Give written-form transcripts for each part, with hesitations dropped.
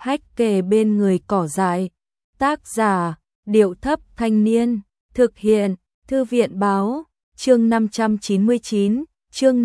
Hách kề bên người cỏ dại. Tác giả, Điệu Thấp Thanh Niên. Thực hiện, Thư viện Báo. Chương 599, chương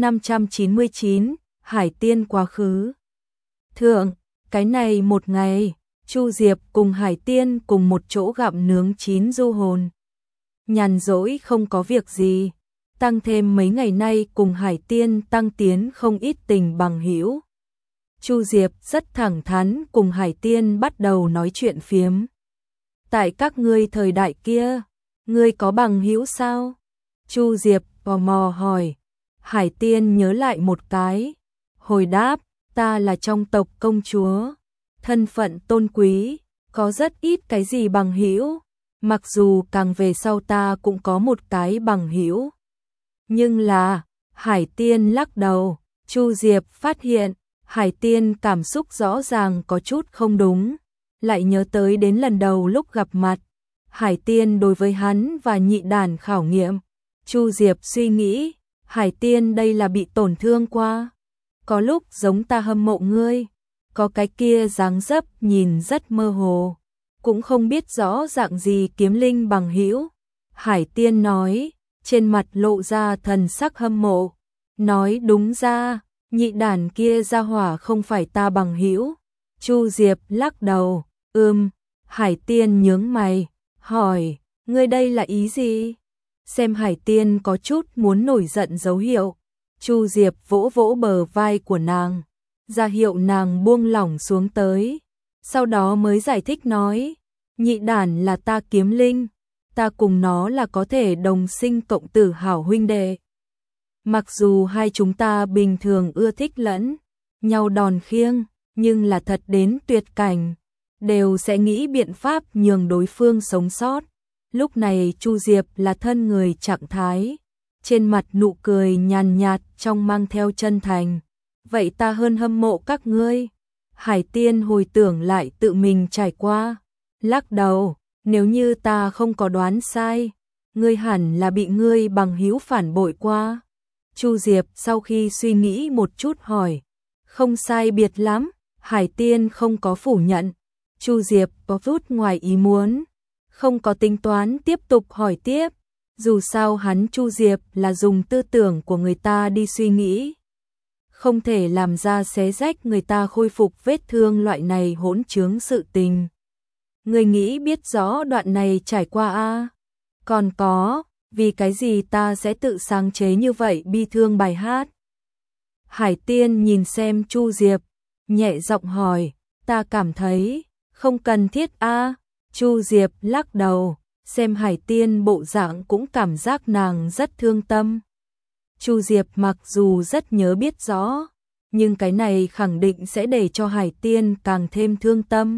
599, Hải Tiên quá khứ. Thượng, cái này một ngày, Chu Diệp cùng Hải Tiên cùng một chỗ gặm nướng chín du hồn. Nhàn rỗi không có việc gì, tăng thêm mấy ngày nay cùng Hải Tiên tăng tiến không ít tình bằng hữu. Chu Diệp rất thẳng thắn cùng Hải Tiên bắt đầu nói chuyện phiếm. Tại các ngươi thời đại kia, ngươi có bằng hữu sao? Chu Diệp tò mò hỏi. Hải Tiên nhớ lại một cái, hồi đáp, ta là trong tộc công chúa, thân phận tôn quý, có rất ít cái gì bằng hữu, mặc dù càng về sau ta cũng có một cái bằng hữu. Nhưng là, Hải Tiên lắc đầu. Chu Diệp phát hiện, Hải Tiên cảm xúc rõ ràng có chút không đúng, lại nhớ tới đến lần đầu lúc gặp mặt, Hải Tiên đối với hắn và Nhị Đản khảo nghiệm. Chu Diệp suy nghĩ, Hải Tiên đây là bị tổn thương qua. Có lúc giống ta hâm mộ ngươi, có cái kia dáng dấp nhìn rất mơ hồ, cũng không biết rõ dạng gì kiếm linh bằng hữu. Hải Tiên nói, trên mặt lộ ra thần sắc hâm mộ, nói đúng ra, Nhị Đản kia ra hỏa không phải ta bằng hữu. Chu Diệp lắc đầu, Hải Tiên nhướng mày, hỏi, ngươi đây là ý gì? Xem Hải Tiên có chút muốn nổi giận dấu hiệu. Chu Diệp vỗ vỗ bờ vai của nàng, ra hiệu nàng buông lỏng xuống tới. Sau đó mới giải thích nói, Nhị Đản là ta kiếm linh, ta cùng nó là có thể đồng sinh cộng tử hảo huynh đệ. Mặc dù hai chúng ta bình thường ưa thích lẫn nhau đòn khiêng, nhưng là thật đến tuyệt cảnh, đều sẽ nghĩ biện pháp nhường đối phương sống sót. Lúc này Chu Diệp là thân người trạng thái, trên mặt nụ cười nhàn nhạt trong mang theo chân thành. Vậy ta hơn hâm mộ các ngươi. Hải Tiên hồi tưởng lại tự mình trải qua, lắc đầu, nếu như ta không có đoán sai, ngươi hẳn là bị ngươi bằng hữu phản bội qua. Chu Diệp sau khi suy nghĩ một chút hỏi, không sai biệt lắm. Hải Tiên không có phủ nhận. Chu Diệp có chút ngoài ý muốn, không có tính toán tiếp tục hỏi tiếp. Dù sao hắn Chu Diệp là dùng tư tưởng của người ta đi suy nghĩ, không thể làm ra xé rách người ta khôi phục vết thương loại này hỗn trướng sự tình. Người nghĩ biết rõ đoạn này trải qua a? Còn có, vì cái gì ta sẽ tự sáng chế như vậy bi thương bài hát? Hải Tiên nhìn xem Chu Diệp, nhẹ giọng hỏi, ta cảm thấy không cần thiết a. Chu Diệp lắc đầu, xem Hải Tiên bộ dạng cũng cảm giác nàng rất thương tâm. Chu Diệp mặc dù rất nhớ biết rõ, nhưng cái này khẳng định sẽ để cho Hải Tiên càng thêm thương tâm.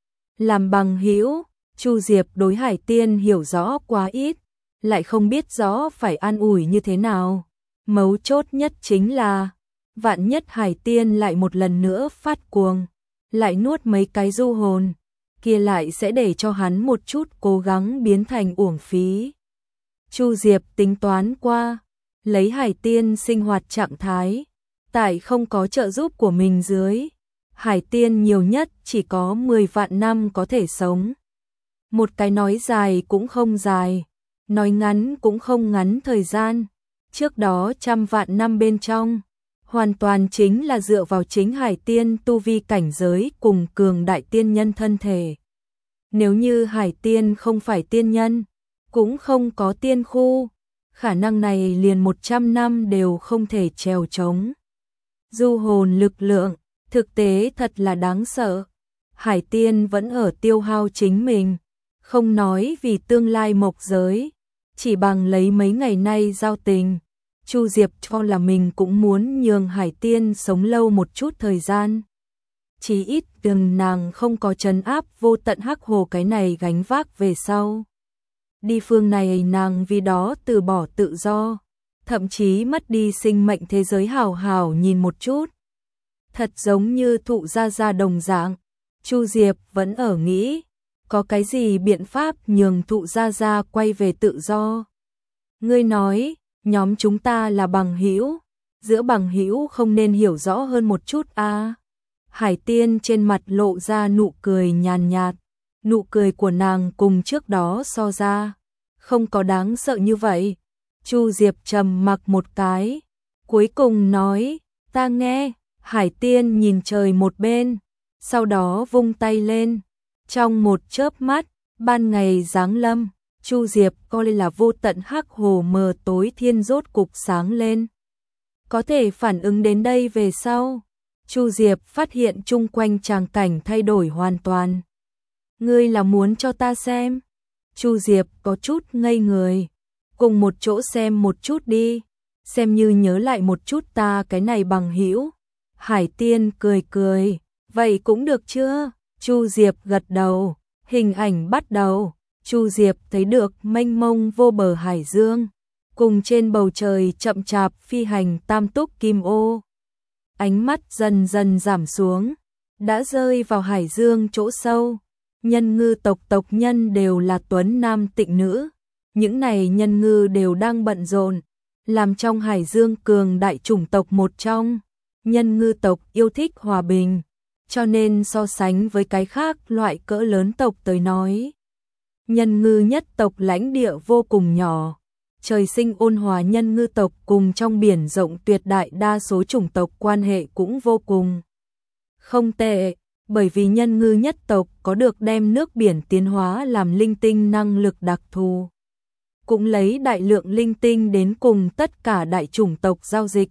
Làm bằng hữu, Chu Diệp đối Hải Tiên hiểu rõ quá ít, lại không biết rõ phải an ủi như thế nào. Mấu chốt nhất chính là, vạn nhất Hải Tiên lại một lần nữa phát cuồng, lại nuốt mấy cái du hồn, kia lại sẽ để cho hắn một chút cố gắng biến thành uổng phí. Chu Diệp tính toán qua, lấy Hải Tiên sinh hoạt trạng thái, tại không có trợ giúp của mình dưới, Hải Tiên nhiều nhất chỉ có 10 vạn năm có thể sống. Một cái nói dài cũng không dài, nói ngắn cũng không ngắn thời gian, trước đó 100 vạn năm bên trong, hoàn toàn chính là dựa vào chính Hải Tiên tu vi cảnh giới cùng cường đại tiên nhân thân thể. Nếu như Hải Tiên không phải tiên nhân, cũng không có tiên khu, khả năng này liền 100 năm đều không thể trèo trống. Du hồn lực lượng, thực tế thật là đáng sợ. Hải Tiên vẫn ở tiêu hao chính mình, không nói vì tương lai mộc giới, chỉ bằng lấy mấy ngày nay giao tình. Chu Diệp cho là mình cũng muốn nhường Hải Tiên sống lâu một chút thời gian. Chỉ ít đừng nàng không có trấn áp vô tận hắc hồ cái này gánh vác về sau. Đi phương này nàng vì đó từ bỏ tự do, thậm chí mất đi sinh mệnh thế giới hào hào nhìn một chút. Thật giống như thụ gia đồng dạng, Chu Diệp vẫn ở nghĩ, có cái gì biện pháp nhường thụ gia quay về tự do. Ngươi nói, nhóm chúng ta là bằng hữu, giữa bằng hữu không nên hiểu rõ hơn một chút a? Hải Tiên trên mặt lộ ra nụ cười nhàn nhạt, nụ cười của nàng cùng trước đó so ra, không có đáng sợ như vậy. Chu Diệp trầm mặc một cái, cuối cùng nói, ta nghe. Hải Tiên nhìn trời một bên, sau đó vung tay lên, trong một chớp mắt, ban ngày giáng lâm, Chu Diệp coi là vô tận hắc hồ mờ tối thiên rốt cục sáng lên. Có thể phản ứng đến đây về sau, Chu Diệp phát hiện chung quanh tràng cảnh thay đổi hoàn toàn. Ngươi là muốn cho ta xem? Chu Diệp có chút ngây người, cùng một chỗ xem một chút đi, xem như nhớ lại một chút ta cái này bằng hữu. Hải Tiên cười cười, vậy cũng được chưa? Chu Diệp gật đầu, hình ảnh bắt đầu, Chu Diệp thấy được mênh mông vô bờ hải dương, cùng trên bầu trời chậm chạp phi hành tam túc kim ô. Ánh mắt dần dần giảm xuống, đã rơi vào hải dương chỗ sâu. Nhân ngư tộc tộc nhân đều là tuấn nam tịnh nữ, những này nhân ngư đều đang bận rộn, làm trong hải dương cường đại chủng tộc một trong. Nhân ngư tộc yêu thích hòa bình, cho nên so sánh với cái khác loại cỡ lớn tộc tới nói, nhân ngư nhất tộc lãnh địa vô cùng nhỏ. Trời sinh ôn hòa nhân ngư tộc cùng trong biển rộng tuyệt đại đa số chủng tộc quan hệ cũng vô cùng không tệ, bởi vì nhân ngư nhất tộc có được đem nước biển tiến hóa làm linh tinh năng lực đặc thù, cũng lấy đại lượng linh tinh đến cùng tất cả đại chủng tộc giao dịch.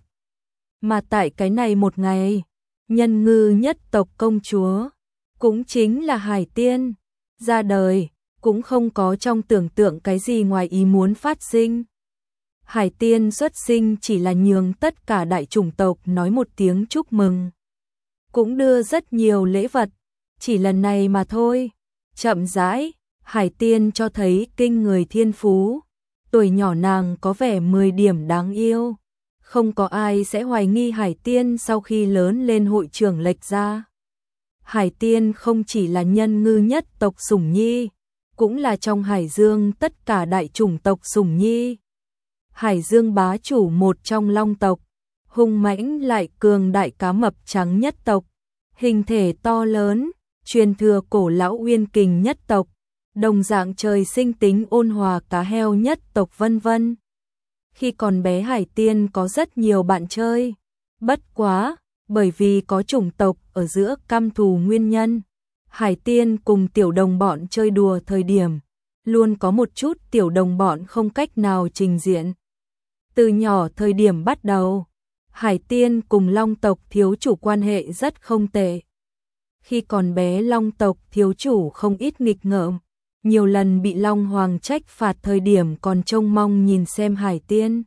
Mà tại cái này một ngày, nhân ngư nhất tộc công chúa, cũng chính là Hải Tiên, ra đời, cũng không có trong tưởng tượng cái gì ngoài ý muốn phát sinh. Hải Tiên xuất sinh chỉ là nhường tất cả đại chủng tộc nói một tiếng chúc mừng, cũng đưa rất nhiều lễ vật, chỉ lần này mà thôi. Chậm rãi, Hải Tiên cho thấy kinh người thiên phú, tuổi nhỏ nàng có vẻ 10 điểm đáng yêu. Không có ai sẽ hoài nghi Hải Tiên sau khi lớn lên hội trưởng lệch ra. Hải Tiên không chỉ là nhân ngư nhất tộc sủng nhi, cũng là trong hải dương tất cả đại chủng tộc sủng nhi. Hải dương bá chủ một trong long tộc, hung mãnh lại cường đại cá mập trắng nhất tộc, hình thể to lớn, truyền thừa cổ lão uyên kình nhất tộc, đồng dạng trời sinh tính ôn hòa cá heo nhất tộc vân vân. Khi còn bé Hải Tiên có rất nhiều bạn chơi, bất quá, bởi vì có chủng tộc ở giữa căm thù nguyên nhân, Hải Tiên cùng tiểu đồng bọn chơi đùa thời điểm, luôn có một chút tiểu đồng bọn không cách nào trình diện. Từ nhỏ thời điểm bắt đầu, Hải Tiên cùng long tộc thiếu chủ quan hệ rất không tệ. Khi còn bé long tộc thiếu chủ không ít nghịch ngợm, nhiều lần bị Long Hoàng trách phạt thời điểm còn trông mong nhìn xem Hải Tiên.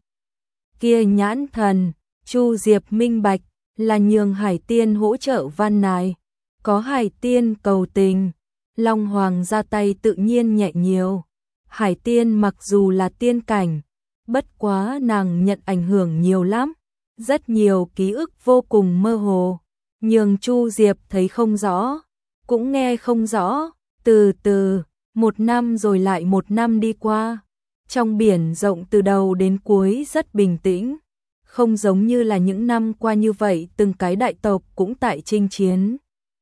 Kia nhãn thần, Chu Diệp minh bạch, là nhường Hải Tiên hỗ trợ van nài. Có Hải Tiên cầu tình, Long Hoàng ra tay tự nhiên nhẹ nhiều. Hải Tiên mặc dù là tiên cảnh, bất quá nàng nhận ảnh hưởng nhiều lắm, rất nhiều ký ức vô cùng mơ hồ, nhường Chu Diệp thấy không rõ, cũng nghe không rõ. Từ từ, một năm rồi lại một năm đi qua, trong biển rộng từ đầu đến cuối rất bình tĩnh, không giống như là những năm qua như vậy từng cái đại tộc cũng tại chinh chiến.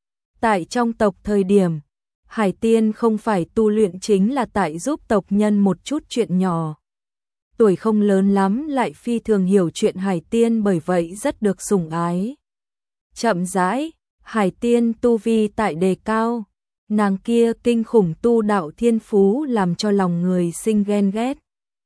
Tại trong tộc thời điểm, Hải Tiên không phải tu luyện chính là tại giúp tộc nhân một chút chuyện nhỏ. Tuổi không lớn lắm lại phi thường hiểu chuyện Hải Tiên bởi vậy rất được sủng ái. Chậm rãi, Hải Tiên tu vi tại đề cao, nàng kia kinh khủng tu đạo thiên phú làm cho lòng người sinh ghen ghét.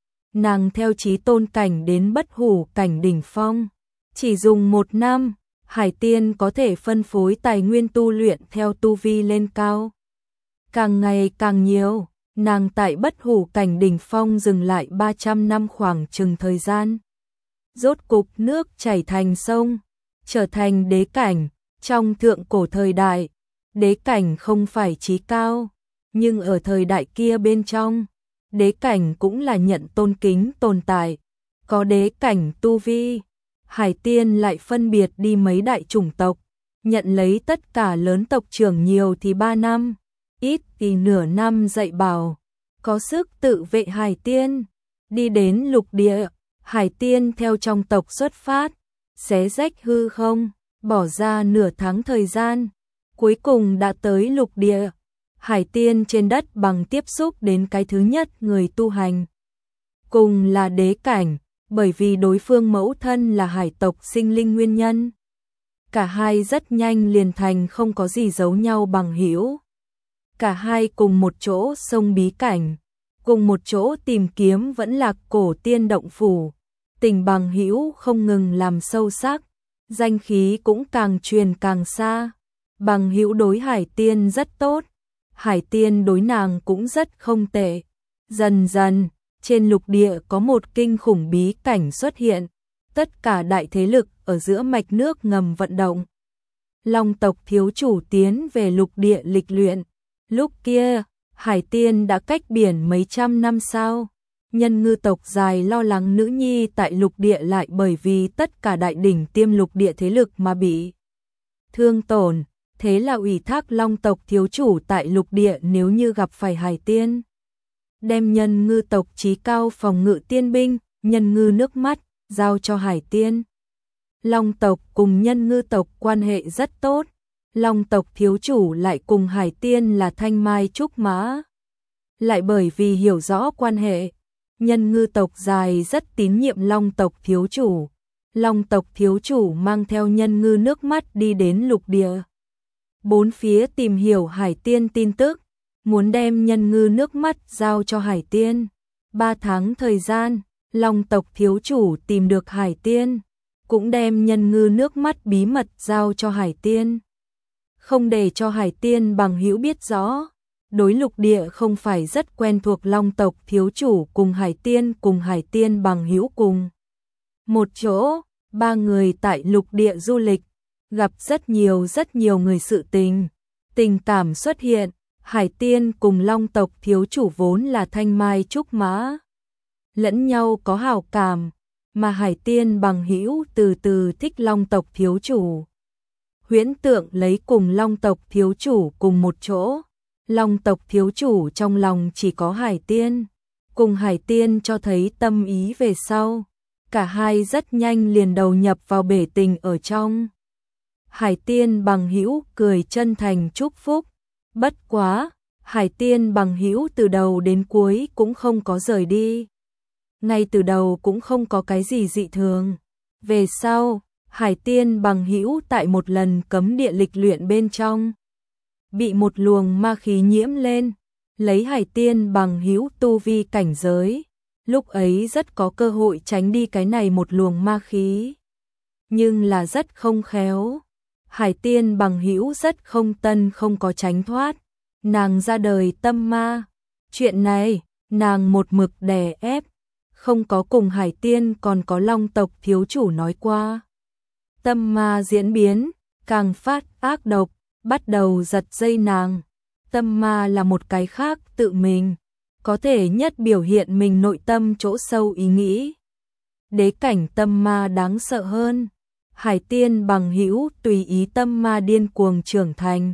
Nàng theo chí tôn cảnh đến bất hủ cảnh đỉnh phong, chỉ dùng 1 năm, Hải Tiên có thể phân phối tài nguyên tu luyện theo tu vi lên cao. Càng ngày càng nhiều, nàng tại bất hủ cảnh đỉnh phong dừng lại 300 năm khoảng chừng thời gian. Rốt cục nước chảy thành sông, trở thành đế cảnh. Trong thượng cổ thời đại, đế cảnh không phải chí cao, nhưng ở thời đại kia bên trong, đế cảnh cũng là nhận tôn kính tồn tại. Có đế cảnh tu vi, Hải Tiên lại phân biệt đi mấy đại chủng tộc, nhận lấy tất cả lớn tộc trưởng, nhiều thì 3 năm, ít thì nửa năm dạy bảo, có sức tự vệ. Hải Tiên đi đến lục địa, Hải Tiên theo trong tộc xuất phát, xé rách hư không, bỏ ra nửa tháng thời gian, cuối cùng đã tới lục địa. Hải tiên trên đất bằng tiếp xúc đến cái thứ nhất người tu hành. Cùng là đế cảnh, bởi vì đối phương mẫu thân là hải tộc sinh linh nguyên nhân. Cả hai rất nhanh liền thành không có gì giấu nhau bằng hữu. Cả hai cùng một chỗ sông bí cảnh, cùng một chỗ tìm kiếm vẫn Lạc Cổ Tiên động phủ. Tình bằng hữu không ngừng làm sâu sắc, danh khí cũng càng truyền càng xa. Bằng hữu đối Hải tiên rất tốt, Hải tiên đối nàng cũng rất không tệ. Dần dần, trên lục địa có một kinh khủng bí cảnh xuất hiện, tất cả đại thế lực ở giữa mạch nước ngầm vận động. Long tộc thiếu chủ tiến về lục địa lịch luyện, lúc kia, Hải tiên đã cách biển mấy trăm năm sao. Nhân ngư tộc dài lo lắng nữ nhi tại lục địa lại bởi vì tất cả đại đỉnh tiêm lục địa thế lực mà bị thương tổn, thế là ủy thác Long tộc thiếu chủ tại lục địa nếu như gặp phải Hải tiên, đem nhân ngư tộc chí cao phòng ngự tiên binh, nhân ngư nước mắt, giao cho Hải tiên. Long tộc cùng nhân ngư tộc quan hệ rất tốt, Long tộc thiếu chủ lại cùng Hải tiên là thanh mai trúc mã. Lại bởi vì hiểu rõ quan hệ, nhân ngư tộc dài rất tín nhiệm Long tộc thiếu chủ. Long tộc thiếu chủ mang theo nhân ngư nước mắt đi đến lục địa, bốn phía tìm hiểu Hải tiên tin tức, muốn đem nhân ngư nước mắt giao cho Hải tiên. 3 tháng thời gian, Long tộc thiếu chủ tìm được Hải tiên, cũng đem nhân ngư nước mắt bí mật giao cho Hải tiên. Không để cho Hải tiên bằng hữu biết rõ. Đối lục địa không phải rất quen thuộc, Long tộc thiếu chủ cùng Hải tiên bằng hữu cùng một chỗ, 3 người tại lục địa du lịch, gặp rất nhiều người, sự tình cảm xuất hiện. Hải tiên cùng Long tộc thiếu chủ vốn là thanh mai trúc mã, lẫn nhau có hảo cảm, mà Hải tiên bằng hữu từ từ thích Long tộc thiếu chủ. Huyễn tượng lấy cùng Long tộc thiếu chủ cùng một chỗ, Long tộc thiếu chủ trong lòng chỉ có Hải tiên, cùng Hải tiên cho thấy tâm ý về sau, cả hai rất nhanh liền đầu nhập vào bể tình ở trong. Hải tiên bằng hữu cười chân thành chúc phúc, bất quá, Hải tiên bằng hữu từ đầu đến cuối cũng không có rời đi. Ngay từ đầu cũng không có cái gì dị thường. Về sau, Hải tiên bằng hữu tại một lần cấm địa lịch luyện bên trong, bị một luồng ma khí nhiễm lên, lấy Hải tiên bằng hữu tu vi cảnh giới, lúc ấy rất có cơ hội tránh đi cái này một luồng ma khí. Nhưng là rất không khéo, Hải tiên bằng hữu rất không có tránh thoát, nàng ra đời tâm ma. Chuyện này, nàng một mực đè ép, không có cùng Hải tiên còn có Long tộc thiếu chủ nói qua. Tâm ma diễn biến, càng phát ác độc, bắt đầu giật dây nàng. Tâm ma là một cái khác tự mình, có thể nhất biểu hiện mình nội tâm chỗ sâu ý nghĩ. Đế cảnh tâm ma đáng sợ hơn. Hải tiên bằng hữu tùy ý tâm ma điên cuồng trưởng thành.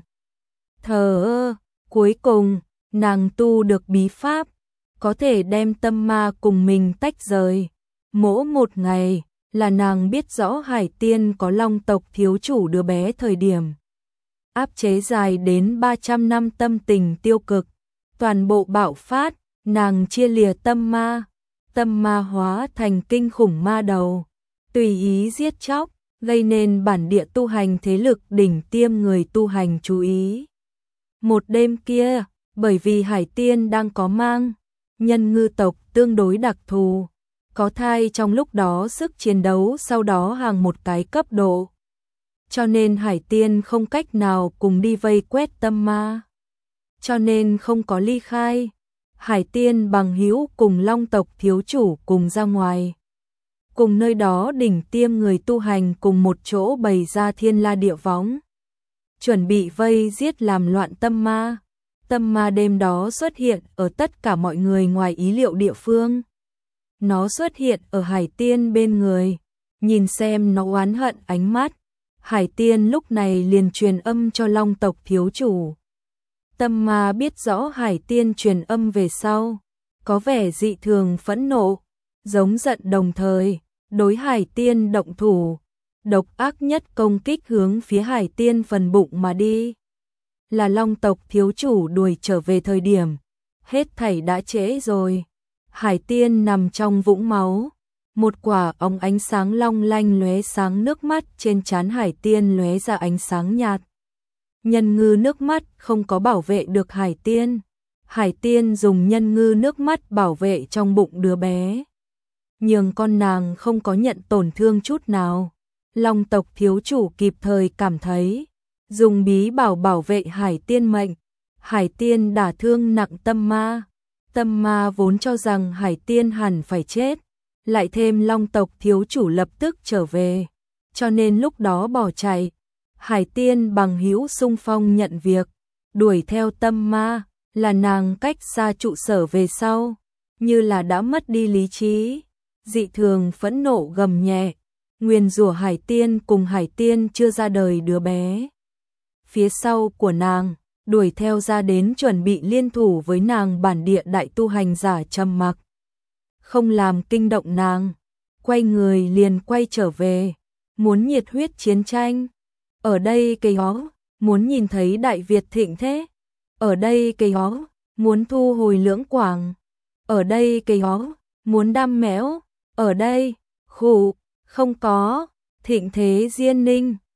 Thờ ơ, cuối cùng, nàng tu được bí pháp, có thể đem tâm ma cùng mình tách rời. Mỗi một ngày, là nàng biết rõ Hải tiên có Long tộc thiếu chủ đứa bé thời điểm. Áp chế dài đến 300 năm tâm tình tiêu cực, toàn bộ bạo phát, nàng chia lìa tâm ma hóa thành kinh khủng ma đầu, tùy ý giết chóc, gây nên bản địa tu hành thế lực đỉnh tiêm người tu hành chú ý. Một đêm kia, bởi vì Hải tiên đang có mang, nhân ngư tộc tương đối đặc thù, có thai trong lúc đó sức chiến đấu sau đó hàng một cái cấp độ. Cho nên Hải tiên không cách nào cùng đi vây quét tâm ma, cho nên không có ly khai. Hải tiên bằng hữu cùng Long tộc thiếu chủ cùng ra ngoài, cùng nơi đó đỉnh tiêm người tu hành cùng một chỗ bày ra thiên la địa võng, chuẩn bị vây giết làm loạn tâm ma. Tâm ma đêm đó xuất hiện ở tất cả mọi người ngoài ý liệu địa phương. Nó xuất hiện ở Hải tiên bên người, nhìn xem nó oán hận ánh mắt. Hải tiên lúc này liền truyền âm cho Long tộc thiếu chủ. Tâm ma biết rõ Hải tiên truyền âm về sau, có vẻ dị thường phẫn nộ, giống giận đồng thời, đối Hải tiên động thủ. độc ác nhất công kích hướng phía Hải Tiên phần bụng mà đi. Là Long tộc thiếu chủ đuổi trở về thời điểm, hết thảy đã trễ rồi. Hải Tiên nằm trong vũng máu, một quả ống ánh sáng long lanh lóe sáng, nước mắt trên trán Hải Tiên lóe ra ánh sáng nhạt. Nhân ngư nước mắt không có bảo vệ được Hải Tiên. Hải Tiên dùng nhân ngư nước mắt bảo vệ trong bụng đứa bé, nhường con nàng không có nhận tổn thương chút nào. Long tộc thiếu chủ kịp thời cảm thấy, dùng bí bảo bảo vệ Hải Tiên mệnh. Hải Tiên đả thương nặng tâm ma. Tâm ma vốn cho rằng Hải Tiên hẳn phải chết, lại thêm Long tộc thiếu chủ lập tức trở về, cho nên lúc đó bỏ chạy. Hải Tiên bằng hữu xung phong nhận việc, đuổi theo tâm ma, là nàng cách xa trụ sở về sau, như là đã mất đi lý trí, dị thường phẫn nộ gầm nhẹ, nguyền rủa Hải Tiên cùng Hải Tiên chưa ra đời đứa bé phía sau của nàng, đuổi theo ra đến chuẩn bị liên thủ với nàng. Bản địa đại tu hành giả trầm mặc, không làm kinh động nàng, quay người liền quay trở về, muốn nhiệt huyết chiến tranh. Ở đây cây hó, muốn nhìn thấy Đại Việt thịnh thế. Ở đây cây hó, muốn thu hồi Lưỡng Quảng. Ở đây cây hó, muốn đam mẽo. Ở đây, khụ, không có, thịnh thế Diên Ninh.